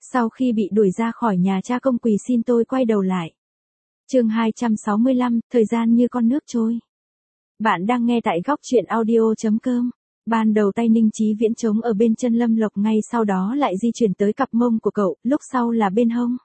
Sau khi bị đuổi ra khỏi nhà cha công quỳ xin tôi quay đầu lại. Chương 265, thời gian như con nước trôi. Bạn đang nghe tại góc truyện audio.com. Ban đầu tay Ninh Chí Viễn trống ở bên chân Lâm Lộc, ngay sau đó lại di chuyển tới cặp mông của cậu, lúc sau là bên hông.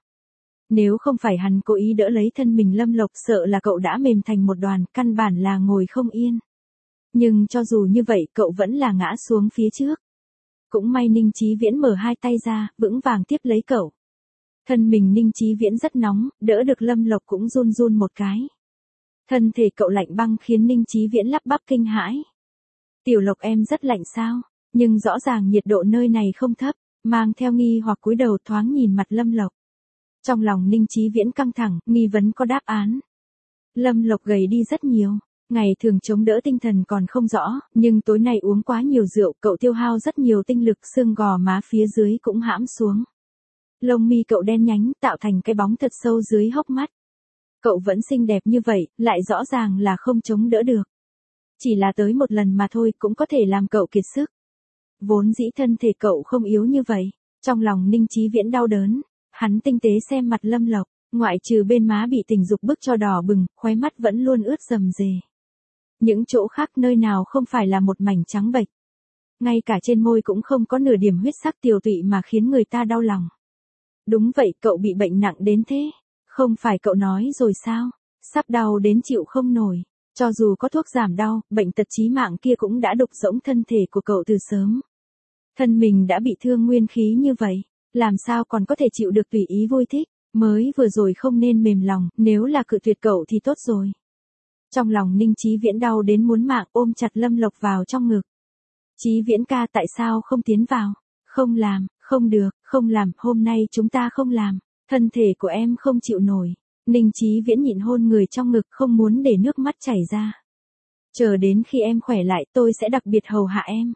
Nếu không phải hắn cố ý đỡ lấy thân mình Lâm Lộc, sợ là cậu đã mềm thành một đoàn, căn bản là ngồi không yên. Nhưng cho dù như vậy cậu vẫn là ngã xuống phía trước. Cũng may Ninh Chí Viễn mở hai tay ra, vững vàng tiếp lấy cậu. Thân mình Ninh Chí Viễn rất nóng, đỡ được Lâm Lộc cũng run run một cái. Thân thể cậu lạnh băng khiến Ninh Chí Viễn lắp bắp kinh hãi. Tiểu Lộc em rất lạnh sao? Nhưng rõ ràng nhiệt độ nơi này không thấp, mang theo nghi hoặc cúi đầu thoáng nhìn mặt Lâm Lộc. Trong lòng Ninh Chí Viễn căng thẳng, nghi vấn có đáp án. Lâm Lộc gầy đi rất nhiều. Ngày thường chống đỡ tinh thần còn không rõ, nhưng tối nay uống quá nhiều rượu, cậu tiêu hao rất nhiều tinh lực, xương gò má phía dưới cũng hãm xuống. Lông mi cậu đen nhánh, tạo thành cái bóng thật sâu dưới hốc mắt. Cậu vẫn xinh đẹp như vậy, lại rõ ràng là không chống đỡ được. Chỉ là tới một lần mà thôi cũng có thể làm cậu kiệt sức. Vốn dĩ thân thể cậu không yếu như vậy, trong lòng Ninh Chí Viễn đau đớn, hắn tinh tế xem mặt Lâm Lộc, ngoại trừ bên má bị tình dục bức cho đỏ bừng, khóe mắt vẫn luôn ướt rầm rề. Những chỗ khác nơi nào không phải là một mảnh trắng bệch. Ngay cả trên môi cũng không có nửa điểm huyết sắc tiều tụy mà khiến người ta đau lòng. Đúng vậy, cậu bị bệnh nặng đến thế. Không phải cậu nói rồi sao? Sắp đau đến chịu không nổi. Cho dù có thuốc giảm đau, bệnh tật chí mạng kia cũng đã đục rỗng thân thể của cậu từ sớm. Thân mình đã bị thương nguyên khí như vậy, làm sao còn có thể chịu được tùy ý vui thích. Mới vừa rồi không nên mềm lòng, nếu là cự tuyệt cậu thì tốt rồi. Trong lòng Ninh Chí Viễn đau đến muốn mạng, ôm chặt Lâm Lộc vào trong ngực. Chí Viễn ca, tại sao không tiến vào? Không làm, không được, không làm, hôm nay chúng ta không làm. Thân thể của em không chịu nổi. Ninh Chí Viễn nhịn hôn người trong ngực, không muốn để nước mắt chảy ra. Chờ đến khi em khỏe lại tôi sẽ đặc biệt hầu hạ em.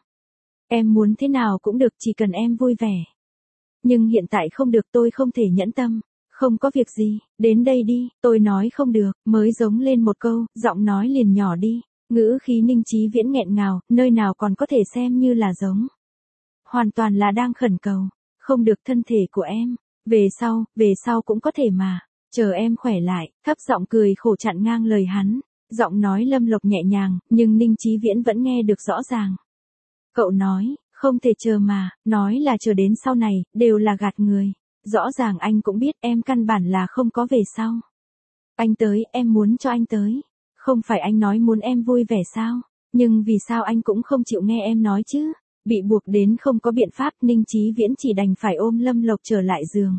Em muốn thế nào cũng được, chỉ cần em vui vẻ. Nhưng hiện tại không được, tôi không thể nhẫn tâm. Không có việc gì, đến đây đi, tôi nói không được, mới giống lên một câu, giọng nói liền nhỏ đi, ngữ khí Ninh Chí Viễn nghẹn ngào, nơi nào còn có thể xem như là giống. Hoàn toàn là đang khẩn cầu, không được, thân thể của em, về sau cũng có thể mà, chờ em khỏe lại, thấp giọng cười khổ chặn ngang lời hắn, giọng nói Lâm Lộc nhẹ nhàng, nhưng Ninh Chí Viễn vẫn nghe được rõ ràng. Cậu nói, không thể chờ mà, nói là chờ đến sau này, đều là gạt người. Rõ ràng anh cũng biết em căn bản là không có về sau. Anh tới, em muốn cho anh tới. Không phải anh nói muốn em vui vẻ sao? Nhưng vì sao anh cũng không chịu nghe em nói chứ? Bị buộc đến không có biện pháp, Ninh Chí Viễn chỉ đành phải ôm Lâm Lộc trở lại giường.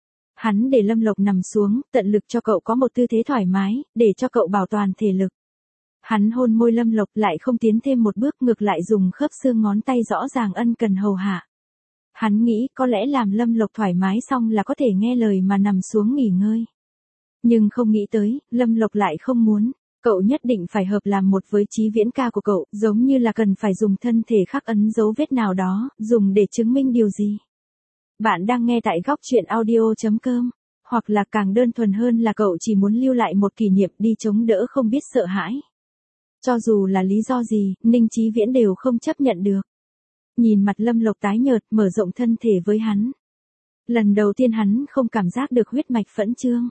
Hắn để Lâm Lộc nằm xuống, tận lực cho cậu có một tư thế thoải mái, để cho cậu bảo toàn thể lực. Hắn hôn môi Lâm Lộc, lại không tiến thêm một bước, ngược lại dùng khớp xương ngón tay rõ ràng ân cần hầu hạ. Hắn nghĩ có lẽ làm Lâm Lộc thoải mái xong là có thể nghe lời mà nằm xuống nghỉ ngơi. Nhưng không nghĩ tới, Lâm Lộc lại không muốn, cậu nhất định phải hợp làm một với Chí Viễn ca của cậu, giống như là cần phải dùng thân thể khắc ấn dấu vết nào đó, dùng để chứng minh điều gì. Bạn đang nghe tại góc truyện audio.com, hoặc là càng đơn thuần hơn là cậu chỉ muốn lưu lại một kỷ niệm đi chống đỡ không biết sợ hãi. Cho dù là lý do gì, Ninh Chí Viễn đều không chấp nhận được. Nhìn mặt Lâm Lộc tái nhợt, mở rộng thân thể với hắn. Lần đầu tiên hắn không cảm giác được huyết mạch phẫn trương.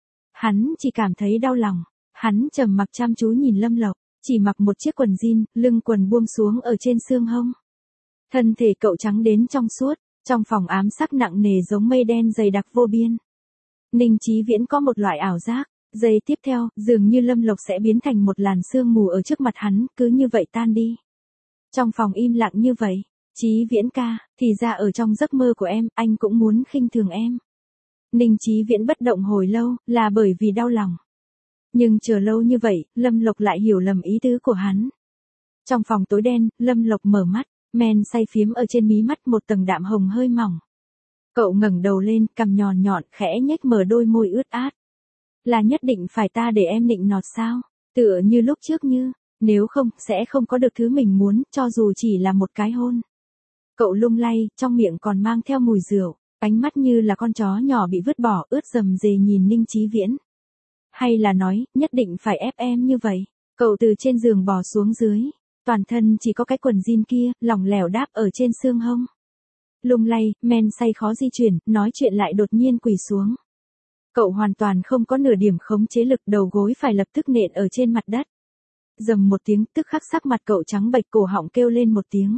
Hắn chỉ cảm thấy đau lòng. Hắn trầm mặc chăm chú nhìn Lâm Lộc, chỉ mặc một chiếc quần jean, lưng quần buông xuống ở trên xương hông. Thân thể cậu trắng đến trong suốt, trong phòng ám sắc nặng nề giống mây đen dày đặc vô biên. Ninh Chí Viễn có một loại ảo giác, giây tiếp theo, dường như Lâm Lộc sẽ biến thành một làn sương mù ở trước mặt hắn, cứ như vậy tan đi. Trong phòng im lặng như vậy. Chí Viễn ca, thì ra ở trong giấc mơ của em, anh cũng muốn khinh thường em. Ninh Chí Viễn bất động hồi lâu, là bởi vì đau lòng. Nhưng chờ lâu như vậy, Lâm Lộc lại hiểu lầm ý tứ của hắn. Trong phòng tối đen, Lâm Lộc mở mắt, men say phiếm ở trên mí mắt một tầng đạm hồng hơi mỏng. Cậu ngẩng đầu lên, cằm nhọn nhọn, khẽ nhếch mở đôi môi ướt át. Là nhất định phải ta để em nịnh nọt sao? Tựa như lúc trước như, nếu không, sẽ không có được thứ mình muốn, cho dù chỉ là một cái hôn. Cậu lung lay, trong miệng còn mang theo mùi rượu, ánh mắt như là con chó nhỏ bị vứt bỏ, ướt rầm rề nhìn Ninh Chí Viễn. Hay là nói, nhất định phải ép em như vậy. Cậu từ trên giường bò xuống dưới, toàn thân chỉ có cái quần jean kia, lỏng lẻo đáp ở trên xương hông. Lung lay, men say khó di chuyển, nói chuyện lại đột nhiên quỳ xuống. Cậu hoàn toàn không có nửa điểm khống chế lực, đầu gối phải lập tức nện ở trên mặt đất. Rầm một tiếng, tức khắc sắc mặt cậu trắng bệch, cổ họng kêu lên một tiếng.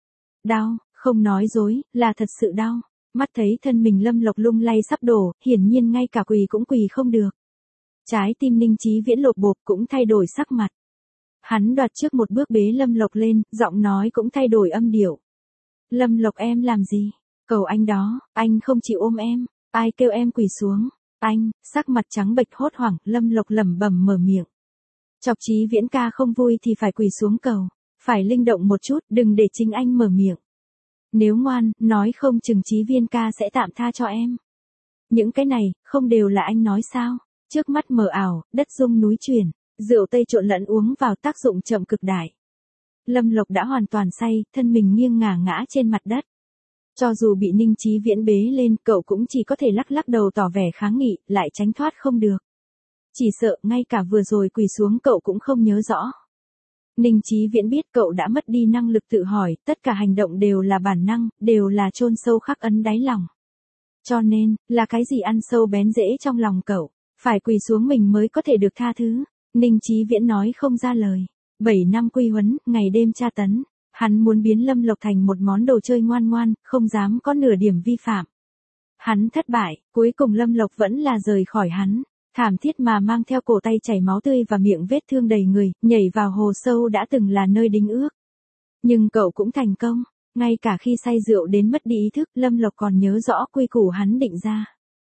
Đau, không nói dối, là thật sự đau. Mắt thấy thân mình Lâm Lộc lung lay sắp đổ, hiển nhiên ngay cả quỳ cũng quỳ không được. Trái tim Ninh Chí Viễn lột bột cũng thay đổi sắc mặt. Hắn đoạt trước một bước bế Lâm Lộc lên, giọng nói cũng thay đổi âm điệu. Lâm Lộc em làm gì? Cầu anh đó, anh không chịu ôm em, ai kêu em quỳ xuống? Anh, sắc mặt trắng bệch hốt hoảng, Lâm Lộc lẩm bẩm mở miệng. Chọc Chí Viễn ca không vui thì phải quỳ xuống cầu, phải linh động một chút, đừng để chính anh mở miệng. Nếu ngoan, nói không chừng Chí Viên ca sẽ tạm tha cho em. Những cái này, không đều là anh nói sao? Trước mắt mờ ảo, đất rung núi chuyển, rượu tây trộn lẫn uống vào tác dụng chậm cực đại. Lâm Lộc đã hoàn toàn say, thân mình nghiêng ngả trên mặt đất. Cho dù bị Ninh Chí Viễn bế lên, cậu cũng chỉ có thể lắc lắc đầu tỏ vẻ kháng nghị, lại tránh thoát không được. Chỉ sợ ngay cả vừa rồi quỳ xuống cậu cũng không nhớ rõ. Ninh Chí Viễn biết cậu đã mất đi năng lực tự hỏi, tất cả hành động đều là bản năng, đều là chôn sâu khắc ấn đáy lòng. Cho nên, là cái gì ăn sâu bén rễ trong lòng cậu, phải quỳ xuống mình mới có thể được tha thứ. Ninh Chí Viễn nói không ra lời. 7 năm quy huấn, ngày đêm tra tấn, hắn muốn biến Lâm Lộc thành một món đồ chơi ngoan ngoan, không dám có nửa điểm vi phạm. Hắn thất bại, cuối cùng Lâm Lộc vẫn là rời khỏi hắn. Thảm thiết mà mang theo cổ tay chảy máu tươi và miệng vết thương đầy người, nhảy vào hồ sâu đã từng là nơi đính ước. Nhưng cậu cũng thành công, ngay cả khi say rượu đến mất đi ý thức, Lâm Lộc còn nhớ rõ quy củ hắn định ra.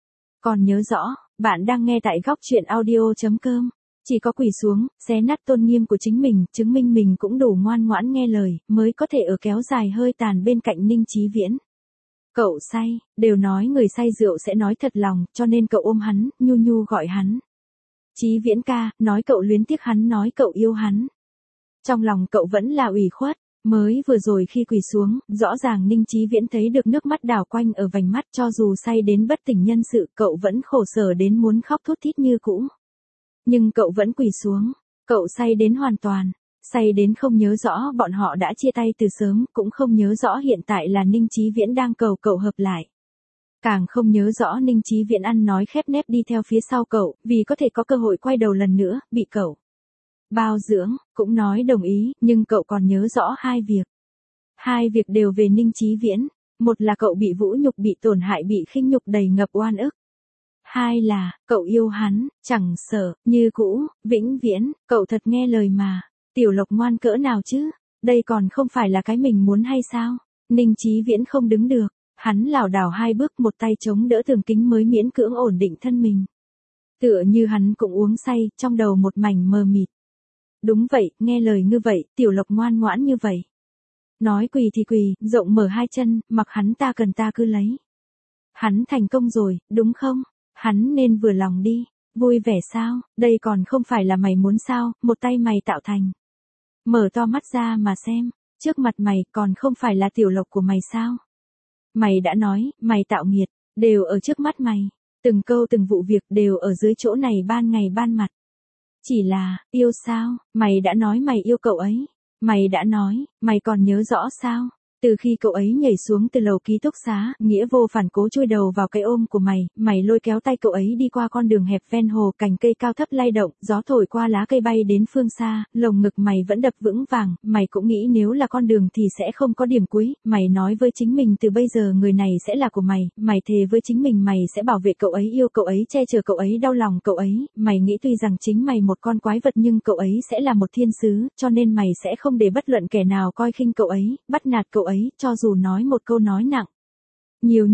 Còn nhớ rõ, bạn đang nghe tại góc truyện audio.com. Chỉ có quỳ xuống, xé nát tôn nghiêm của chính mình, chứng minh mình cũng đủ ngoan ngoãn nghe lời, mới có thể ở kéo dài hơi tàn bên cạnh Ninh Chí Viễn. Cậu say, đều nói người say rượu sẽ nói thật lòng, cho nên cậu ôm hắn, nhu nhu gọi hắn. Chí Viễn ca, nói cậu luyến tiếc hắn, nói cậu yêu hắn. Trong lòng cậu vẫn là ủy khuất, mới vừa rồi khi quỳ xuống, rõ ràng Ninh Chí Viễn thấy được nước mắt đảo quanh ở vành mắt, cho dù say đến bất tỉnh nhân sự, cậu vẫn khổ sở đến muốn khóc thút thít như cũ. Nhưng cậu vẫn quỳ xuống, cậu say đến hoàn toàn, say đến không nhớ rõ bọn họ đã chia tay từ sớm, cũng không nhớ rõ hiện tại là Ninh Chí Viễn đang cầu cậu hợp lại. Càng không nhớ rõ Ninh Chí Viễn ăn nói khép nép đi theo phía sau cậu, vì có thể có cơ hội quay đầu lần nữa, bị cậu bao dưỡng, cũng nói đồng ý, nhưng cậu còn nhớ rõ hai việc. Hai việc đều về Ninh Chí Viễn, một là cậu bị vũ nhục, bị tổn hại, bị khinh nhục đầy ngập oan ức. Hai là, cậu yêu hắn, chẳng sợ, như cũ, vĩnh viễn, cậu thật nghe lời mà. Tiểu Lộc ngoan cỡ nào chứ, đây còn không phải là cái mình muốn hay sao? Ninh Chí Viễn không đứng được, hắn lảo đảo hai bước, một tay chống đỡ tường kính mới miễn cưỡng ổn định thân mình. Tựa như hắn cũng uống say, trong đầu một mảnh mờ mịt. Đúng vậy, nghe lời như vậy, Tiểu Lộc ngoan ngoãn như vậy. Nói quỳ thì quỳ, rộng mở hai chân, mặc hắn ta cần ta cứ lấy. Hắn thành công rồi, đúng không? Hắn nên vừa lòng đi, vui vẻ sao, đây còn không phải là mày muốn sao, một tay mày tạo thành. Mở to mắt ra mà xem, trước mặt mày còn không phải là Tiểu Lộc của mày sao? Mày đã nói, mày tạo nghiệt, đều ở trước mắt mày, từng câu từng vụ việc đều ở dưới chỗ này ban ngày ban mặt. Chỉ là, yêu sao, mày đã nói mày yêu cậu ấy, mày đã nói, mày còn nhớ rõ sao? Từ khi cậu ấy nhảy xuống từ lầu ký túc xá, nghĩa vô phản cố chui đầu vào cái ôm của mày, mày lôi kéo tay cậu ấy đi qua con đường hẹp ven hồ, cành cây cao thấp lay động, gió thổi qua lá cây bay đến phương xa, lồng ngực mày vẫn đập vững vàng, mày cũng nghĩ nếu là con đường thì sẽ không có điểm cuối, mày nói với chính mình từ bây giờ người này sẽ là của mày thề với chính mình mày sẽ bảo vệ cậu ấy, yêu cậu ấy, che chở cậu ấy, đau lòng cậu ấy, mày nghĩ tuy rằng chính mày một con quái vật nhưng cậu ấy sẽ là một thiên sứ, cho nên mày sẽ không để bất luận kẻ nào coi khinh cậu ấy, bắt nạt cậu ấy, cho dù nói một câu nói nặng. Nhiều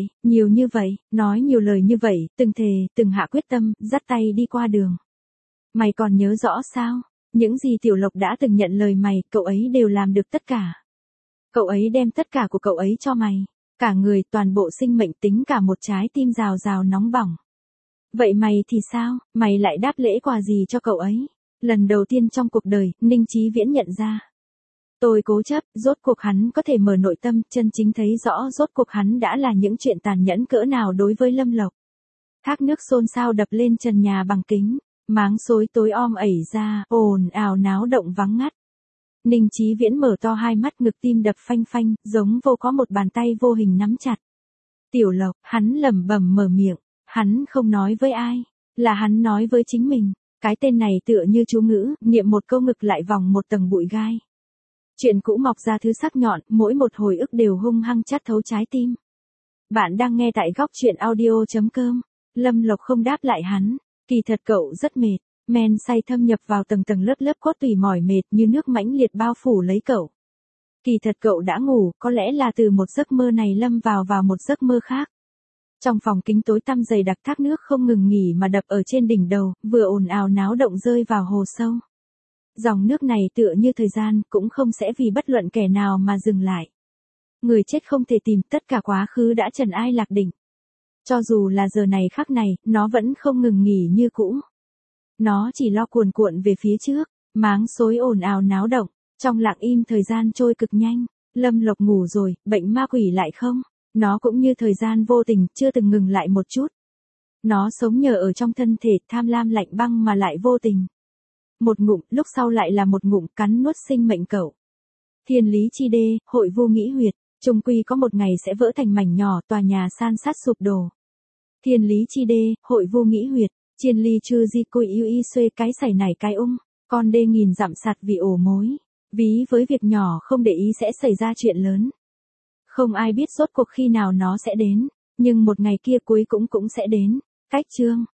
như vậy, nói nhiều lời như vậy, từng thề, từng hạ quyết tâm, dắt tay đi qua đường. Mày còn nhớ rõ sao? Những gì Tiểu Lộc đã từng nhận lời mày, cậu ấy đều làm được tất cả. Cậu ấy đem tất cả của cậu ấy cho mày. Cả người, toàn bộ sinh mệnh, tính cả một trái tim rào rào nóng bỏng. Vậy mày thì sao? Mày lại đáp lễ quà gì cho cậu ấy? Lần đầu tiên trong cuộc đời, Ninh Chí Viễn nhận ra. Tôi cố chấp, rốt cuộc hắn có thể mở nội tâm, chân chính thấy rõ rốt cuộc hắn đã là những chuyện tàn nhẫn cỡ nào đối với Lâm Lộc. Thác nước xôn xao đập lên trần nhà bằng kính, máng xối tối om ẩy ra, ồn ào náo động vắng ngắt. Ninh Chí Viễn mở to hai mắt, ngực tim đập phanh phanh, giống vô có một bàn tay vô hình nắm chặt. Tiểu Lộc, hắn lẩm bẩm mở miệng, hắn không nói với ai, là hắn nói với chính mình, cái tên này tựa như chú ngữ, niệm một câu ngực lại vòng một tầng bụi gai. Chuyện cũ mọc ra thứ sắc nhọn, mỗi một hồi ức đều hung hăng chát thấu trái tim. Bạn đang nghe tại góc chuyện audio.com. Lâm Lộc không đáp lại hắn, kỳ thật cậu rất mệt, men say thâm nhập vào tầng tầng lớp lớp cốt tủy mỏi mệt như nước mãnh liệt bao phủ lấy cậu. Kỳ thật cậu đã ngủ, có lẽ là từ một giấc mơ này lâm vào một giấc mơ khác. Trong phòng kính tối tăm dày đặc, thác nước không ngừng nghỉ mà đập ở trên đỉnh đầu, vừa ồn ào náo động rơi vào hồ sâu. Dòng nước này tựa như thời gian, cũng không sẽ vì bất luận kẻ nào mà dừng lại. Người chết không thể tìm, tất cả quá khứ đã trần ai lạc định. Cho dù là giờ này khắc này, nó vẫn không ngừng nghỉ như cũ. Nó chỉ lo cuồn cuộn về phía trước, máng xối ồn ào náo động, trong lặng im thời gian trôi cực nhanh. Lâm Lộc ngủ rồi, bệnh ma quỷ lại không? Nó cũng như thời gian vô tình, chưa từng ngừng lại một chút. Nó sống nhờ ở trong thân thể, tham lam lạnh băng mà lại vô tình. Một ngụm, lúc sau lại là một ngụm, cắn nuốt sinh mệnh cậu. Thiên lý chi đê, hội vô nghĩ huyệt, chung quy có một ngày sẽ vỡ thành mảnh nhỏ, tòa nhà san sát sụp đổ. Thiên lý chi đê, hội vô nghĩ huyệt, chiên ly chư di côi yêu y xuê cái sảy nảy cái con đê nghìn dặm sạt vì ổ mối. Ví với việc nhỏ không để ý sẽ xảy ra chuyện lớn. Không ai biết rốt cuộc khi nào nó sẽ đến, nhưng một ngày kia cuối cũng sẽ đến. Cách chương